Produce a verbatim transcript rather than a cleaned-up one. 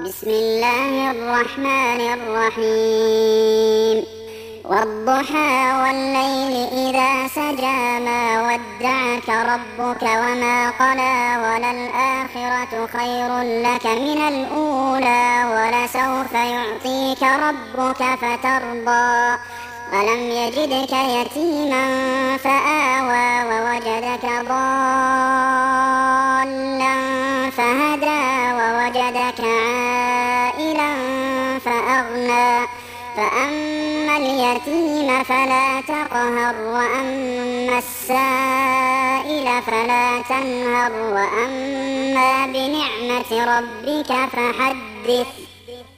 بسم الله الرحمن الرحيم والضحى والليل إذا سجى ما ودعك ربك وما قلى وللآخرة خير لك من الأولى ولسوف يعطيك ربك فترضى ألم يجدك يتيما فآوى ووجدك ضالا فهدى ووجدك عائلا فأغنى فأما اليتيم فلا تقهر وأما السائل فلا تنهر وأما بنعمة ربك فحدث.